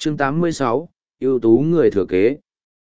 Chương 86, ưu tú người thừa kế.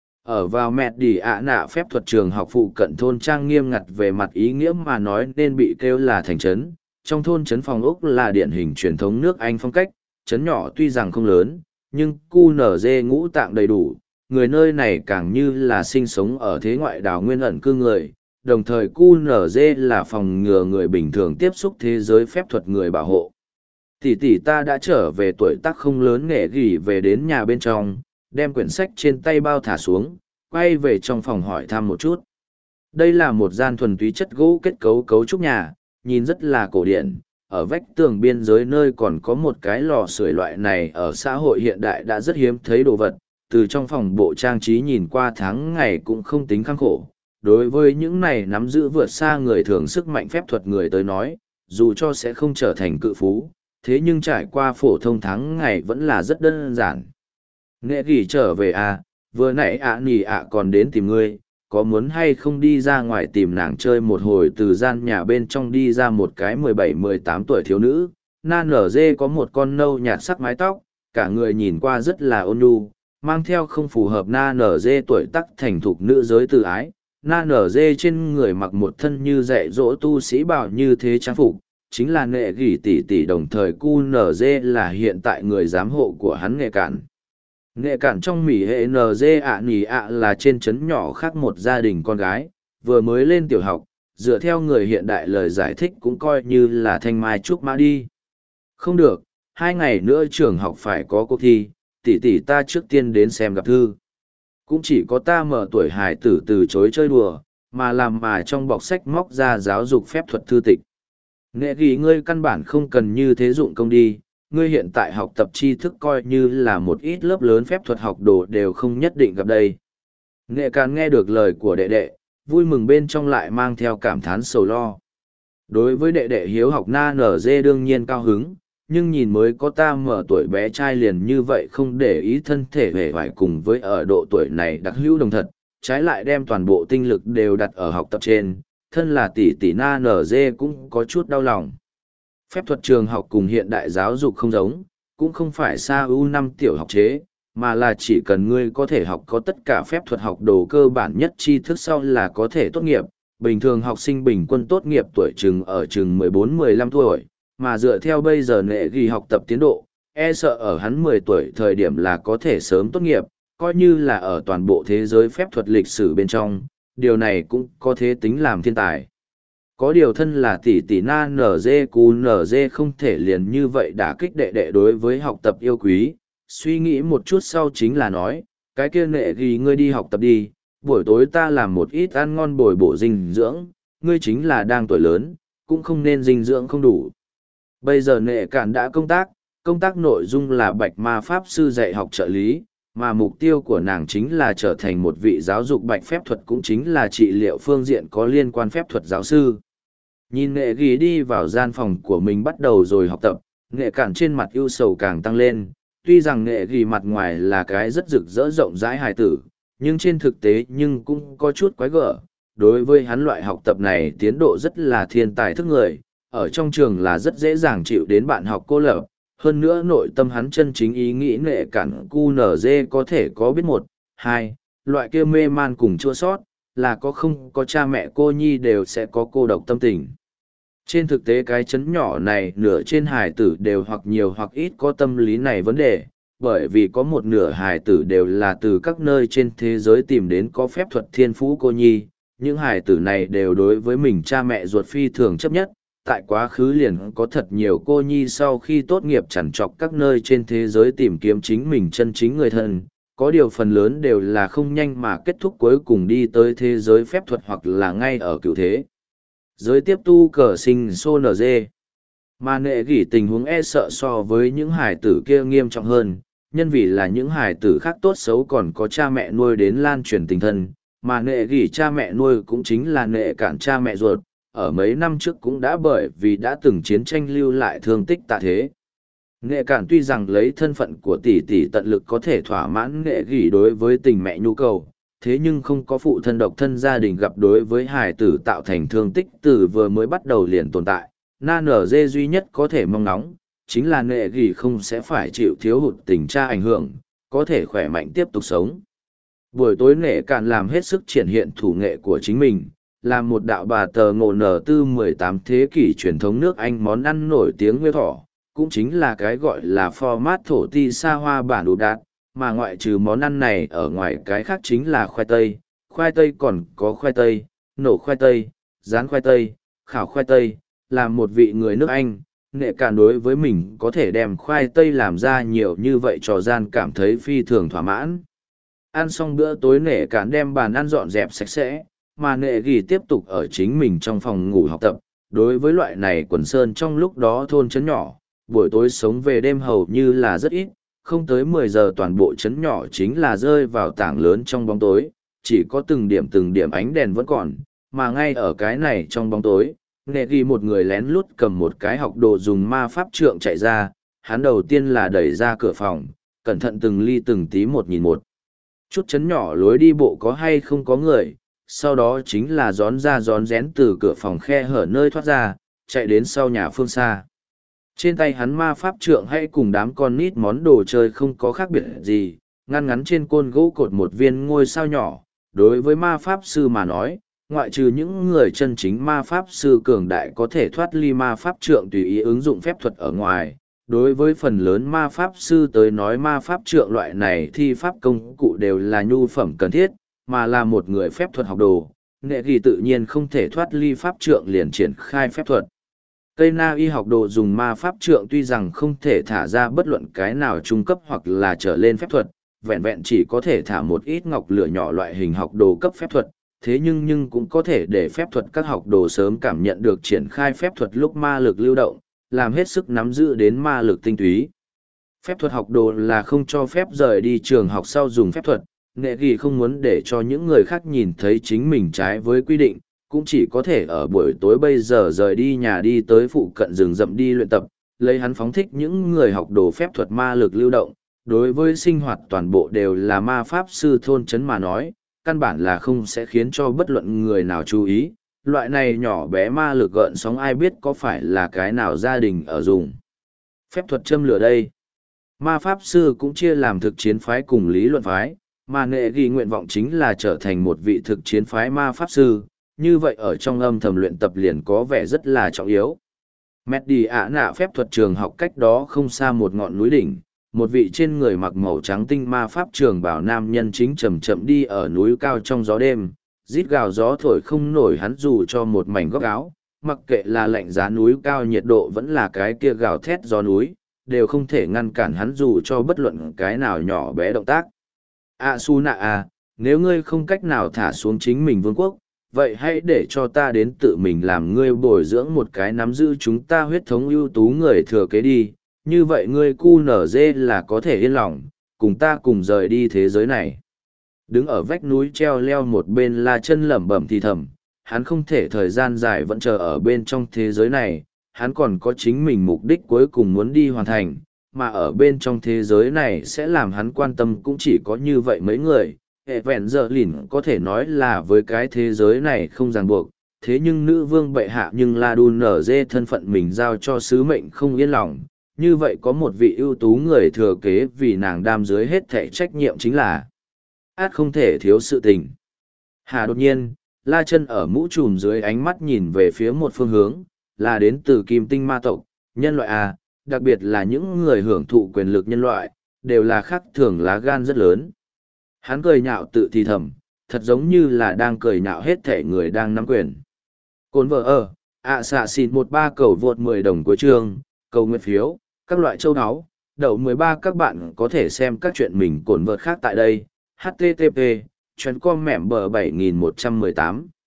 Ở vào mẹt đỉ ạ nạ phép thuật trường học phụ cận thôn trang nghiêm ngặt về mặt ý nghĩa mà nói nên bị kêu là thành trấn. Trong thôn trấn phòng ốc là điển hình truyền thống nước Anh phong cách, trấn nhỏ tuy rằng không lớn, nhưng cu nở dê ngũ tạng đầy đủ. Người nơi này càng như là sinh sống ở thế ngoại đảo nguyên ẩn cư người, đồng thời cu nở dê là phòng ngừa người bình thường tiếp xúc thế giới phép thuật người bảo hộ. Tỷ tỷ ta đã trở về tuổi tác không lớn, nghệ gỉ về đến nhà bên trong, đem quyển sách trên tay bao thả xuống, quay về trong phòng hỏi thăm một chút. Đây là một gian thuần túy chất gỗ kết cấu cấu trúc nhà, nhìn rất là cổ điển. Ở vách tường biên giới nơi còn có một cái lò sưởi, loại này ở xã hội hiện đại đã rất hiếm thấy đồ vật. Từ trong phòng bộ trang trí nhìn qua tháng ngày cũng không tính khăng khổ. Đối với những này nắm giữ vượt xa người thường sức mạnh phép thuật người tới nói, dù cho sẽ không trở thành cự phú, thế nhưng trải qua phổ thông tháng ngày vẫn là rất đơn giản. Nghệ gỉ trở về à, vừa nãy nỉ còn đến tìm ngươi, có muốn hay không đi ra ngoài tìm nàng chơi một hồi? Từ gian nhà bên trong đi ra một cái 17-18 tuổi thiếu nữ, na nở dê có một con nâu nhạt sắc mái tóc, cả người nhìn qua rất là ôn nhu, mang theo không phù hợp na nở dê tuổi tác thành thục nữ giới từ ái. Na nở dê trên người mặc một thân như dạy dỗ tu sĩ bảo như thế trang phục, chính là nghệ gỉ tỷ tỷ, đồng thời cu nở dê là hiện tại người giám hộ của hắn nghệ cản. Nghệ cản trong mỉ hệ NG nỉ là trên trấn nhỏ khác một gia đình con gái, vừa mới lên tiểu học, dựa theo người hiện đại lời giải thích cũng coi như là thanh mai trúc mã đi. Không được, 2 ngày nữa trường học phải có cuộc thi, tỷ tỷ ta trước tiên đến xem gặp thư. Cũng chỉ có ta mở tuổi hài tử từ chối chơi đùa, mà làm mà trong bọc sách móc ra giáo dục phép thuật thư tịch. Nghệ ghi ngươi căn bản không cần như thế dụng công đi, ngươi hiện tại học tập tri thức coi như là một ít lớp lớn phép thuật học đồ đều không nhất định gặp đây. Nghệ càn nghe được lời của đệ đệ, vui mừng bên trong lại mang theo cảm thán sầu lo. Đối với đệ đệ hiếu học na nở dê đương nhiên cao hứng, nhưng nhìn mới có ta mở tuổi bé trai liền như vậy không để ý thân thể hề vải cùng với ở độ tuổi này đặc hữu đồng thật, trái lại đem toàn bộ tinh lực đều đặt ở học tập trên, thân là tỷ tỷ na nở dê cũng có chút đau lòng. Phép thuật trường học cùng hiện đại giáo dục không giống, cũng không phải xa U5 tiểu học chế, mà là chỉ cần ngươi có thể học có tất cả phép thuật học đồ cơ bản nhất tri thức sau là có thể tốt nghiệp. Bình thường học sinh bình quân tốt nghiệp tuổi chừng ở chừng 14-15 tuổi, mà dựa theo bây giờ nệ ghi học tập tiến độ, e sợ ở hắn 10 tuổi thời điểm là có thể sớm tốt nghiệp, coi như là ở toàn bộ thế giới phép thuật lịch sử bên trong, điều này cũng có thể tính làm thiên tài. Có điều thân là tỷ tỷ na nở dê cú nở dê không thể liền như vậy đả kích đệ đệ đối với học tập yêu quý, suy nghĩ một chút sau chính là nói, cái kia nệ ghi ngươi đi học tập đi, buổi tối ta làm một ít ăn ngon bồi bổ dinh dưỡng, ngươi chính là đang tuổi lớn, cũng không nên dinh dưỡng không đủ. Bây giờ nệ cản đã công tác nội dung là bạch ma pháp sư dạy học trợ lý, mà mục tiêu của nàng chính là trở thành một vị giáo dục bạch phép thuật, cũng chính là trị liệu phương diện có liên quan phép thuật giáo sư. Nhìn nghệ ghi đi vào gian phòng của mình bắt đầu rồi học tập, nghệ cản trên mặt ưu sầu càng tăng lên. Tuy rằng nghệ ghi mặt ngoài là cái rất rực rỡ rộng rãi hài tử, nhưng trên thực tế nhưng cũng có chút quái gở. Đối với hắn loại học tập này tiến độ rất là thiên tài thức người, ở trong trường là rất dễ dàng chịu đến bạn học cô lập. Hơn nữa nội tâm hắn chân chính ý nghĩ nghệ cản cu nở dê có thể có biết 1, 2, loại kia mê man cùng chua sót, là có không có cha mẹ cô nhi đều sẽ có cô độc tâm tình. Trên thực tế cái chấn nhỏ này nửa trên hài tử đều hoặc nhiều hoặc ít có tâm lý này vấn đề, bởi vì có một nửa hài tử đều là từ các nơi trên thế giới tìm đến có phép thuật thiên phú cô nhi. Những hài tử này đều đối với mình cha mẹ ruột phi thường chấp nhất, tại quá khứ liền có thật nhiều cô nhi sau khi tốt nghiệp chằn trọc các nơi trên thế giới tìm kiếm chính mình chân chính người thân, có điều phần lớn đều là không nhanh mà kết thúc cuối cùng đi tới thế giới phép thuật hoặc là ngay ở cựu thế giới tiếp tu cờ sinh xô nở dê. Mà nệ gỉ tình huống e sợ so với những hải tử kia nghiêm trọng hơn, nhân vì là những hải tử khác tốt xấu còn có cha mẹ nuôi đến lan truyền tình thân, mà nệ gỉ cha mẹ nuôi cũng chính là nệ cản cha mẹ ruột, ở mấy năm trước cũng đã bởi vì đã từng chiến tranh lưu lại thương tích tạ thế. Nệ cản tuy rằng lấy thân phận của tỷ tỷ tận lực có thể thỏa mãn nệ gỉ đối với tình mẹ nhu cầu, thế nhưng không có phụ thân độc thân gia đình gặp đối với hải tử tạo thành thương tích từ vừa mới bắt đầu liền tồn tại. Na nở dê duy nhất có thể mong ngóng, chính là nệ gỉ không sẽ phải chịu thiếu hụt tình cha ảnh hưởng, có thể khỏe mạnh tiếp tục sống. Buổi tối Nệ Cạn làm hết sức triển hiện thủ nghệ của chính mình, làm một đạo bà tờ ngộ nở tư 18 thế kỷ truyền thống nước Anh món ăn nổi tiếng Huế thỏ, cũng chính là cái gọi là format thổ ti xa hoa bản đủ đạt, mà ngoại trừ món ăn này ở ngoài cái khác chính là khoai tây còn có khoai tây, nổ khoai tây, rán khoai tây, khảo khoai tây, là một vị người nước Anh. Nệ Cạn đối với mình có thể đem khoai tây làm ra nhiều như vậy trò gian cảm thấy phi thường thỏa mãn. Ăn xong bữa tối Nệ Cạn đem bàn ăn dọn dẹp sạch sẽ, mà Nệ Ghi tiếp tục ở chính mình trong phòng ngủ học tập. Đối với loại này quần sơn trong lúc đó thôn trấn nhỏ, buổi tối sống về đêm hầu như là rất ít, không tới 10 giờ toàn bộ trấn nhỏ chính là rơi vào tảng lớn trong bóng tối, chỉ có từng điểm ánh đèn vẫn còn, mà ngay ở cái này trong bóng tối, Nệ Ghi một người lén lút cầm một cái học đồ dùng ma pháp trượng chạy ra, hắn đầu tiên là đẩy ra cửa phòng, cẩn thận từng ly từng tí một nhìn một chút chấn nhỏ lối đi bộ có hay không có người, sau đó chính là rón ra rón rén từ cửa phòng khe hở nơi thoát ra, chạy đến sau nhà phương xa. Trên tay hắn ma pháp trượng hay cùng đám con nít món đồ chơi không có khác biệt gì, ngăn ngắn trên côn gỗ cột một viên ngôi sao nhỏ, đối với ma pháp sư mà nói, ngoại trừ những người chân chính ma pháp sư cường đại có thể thoát ly ma pháp trượng tùy ý ứng dụng phép thuật ở ngoài, đối với phần lớn ma pháp sư tới nói ma pháp trượng loại này thì pháp công cụ đều là nhu phẩm cần thiết, mà là một người phép thuật học đồ, Nệ Ghi tự nhiên không thể thoát ly pháp trượng liền triển khai phép thuật. Cây na y học đồ dùng ma pháp trượng tuy rằng không thể thả ra bất luận cái nào trung cấp hoặc là trở lên phép thuật, vẹn vẹn chỉ có thể thả một ít ngọc lửa nhỏ loại hình học đồ cấp phép thuật, thế nhưng cũng có thể để phép thuật các học đồ sớm cảm nhận được triển khai phép thuật lúc ma lực lưu động, làm hết sức nắm giữ đến ma lực tinh túy. Phép thuật học đồ là không cho phép rời đi trường học sau dùng phép thuật, Nệ Ghi không muốn để cho những người khác nhìn thấy chính mình trái với quy định, cũng chỉ có thể ở buổi tối bây giờ rời đi nhà đi tới phụ cận rừng rậm đi luyện tập, lấy hắn phóng thích những người học đồ phép thuật ma lực lưu động. Đối với sinh hoạt toàn bộ đều là ma pháp sư thôn trấn mà nói, căn bản là không sẽ khiến cho bất luận người nào chú ý. Loại này nhỏ bé ma lực gợn sóng ai biết có phải là cái nào gia đình ở dùng. Phép thuật châm lửa đây. Ma pháp sư cũng chia làm thực chiến phái cùng lý luận phái, mà Nệ Ghi nguyện vọng chính là trở thành một vị thực chiến phái ma pháp sư, như vậy ở trong âm thầm luyện tập liền có vẻ rất là trọng yếu. Mẹt đi ạ nạ phép thuật trường học cách đó không xa một ngọn núi đỉnh, một vị trên người mặc màu trắng tinh ma pháp trường bảo nam nhân chính chậm chậm đi ở núi cao trong gió đêm, rít gào gió thổi không nổi hắn dù cho một mảnh góc áo, mặc kệ là lạnh giá núi cao nhiệt độ vẫn là cái kia gào thét gió núi, đều không thể ngăn cản hắn dù cho bất luận cái nào nhỏ bé động tác. Su nạ à, nếu ngươi không cách nào thả xuống chính mình vương quốc, vậy hãy để cho ta đến tự mình làm ngươi bồi dưỡng một cái nắm giữ chúng ta huyết thống ưu tú người thừa kế đi, như vậy ngươi QNZ là có thể yên lòng, cùng ta cùng rời đi thế giới này. Đứng ở vách núi treo leo một bên La Chân lẩm bẩm thì thầm, hắn không thể thời gian dài vẫn chờ ở bên trong thế giới này, hắn còn có chính mình mục đích cuối cùng muốn đi hoàn thành, mà ở bên trong thế giới này sẽ làm hắn quan tâm cũng chỉ có như vậy mấy người. Hệ vẹn giờ lìn có thể nói là với cái thế giới này không ràng buộc, thế nhưng nữ vương bệ hạ nhưng La Đun nở dê thân phận mình giao cho sứ mệnh không yên lòng, như vậy có một vị ưu tú người thừa kế vì nàng đam dưới hết thể trách nhiệm chính là át không thể thiếu sự tình. Đột nhiên, La Chân ở mũ trùm dưới ánh mắt nhìn về phía một phương hướng, là đến từ Kim Tinh ma tộc, nhân loại à, đặc biệt là những người hưởng thụ quyền lực nhân loại, đều là khác thường lá gan rất lớn. Hắn cười nhạo tự thì thầm, thật giống như là đang cười nhạo hết thể người đang nắm quyền. Cồn vợ xạ xịn 13 cầu vượt 10 đồng cuối chương, cầu nguyện phiếu, các loại châu áo, đậu 13 các bạn có thể xem các chuyện mình cồn vợt khác tại đây. HTTP, chuyến com mẻm bờ 7118.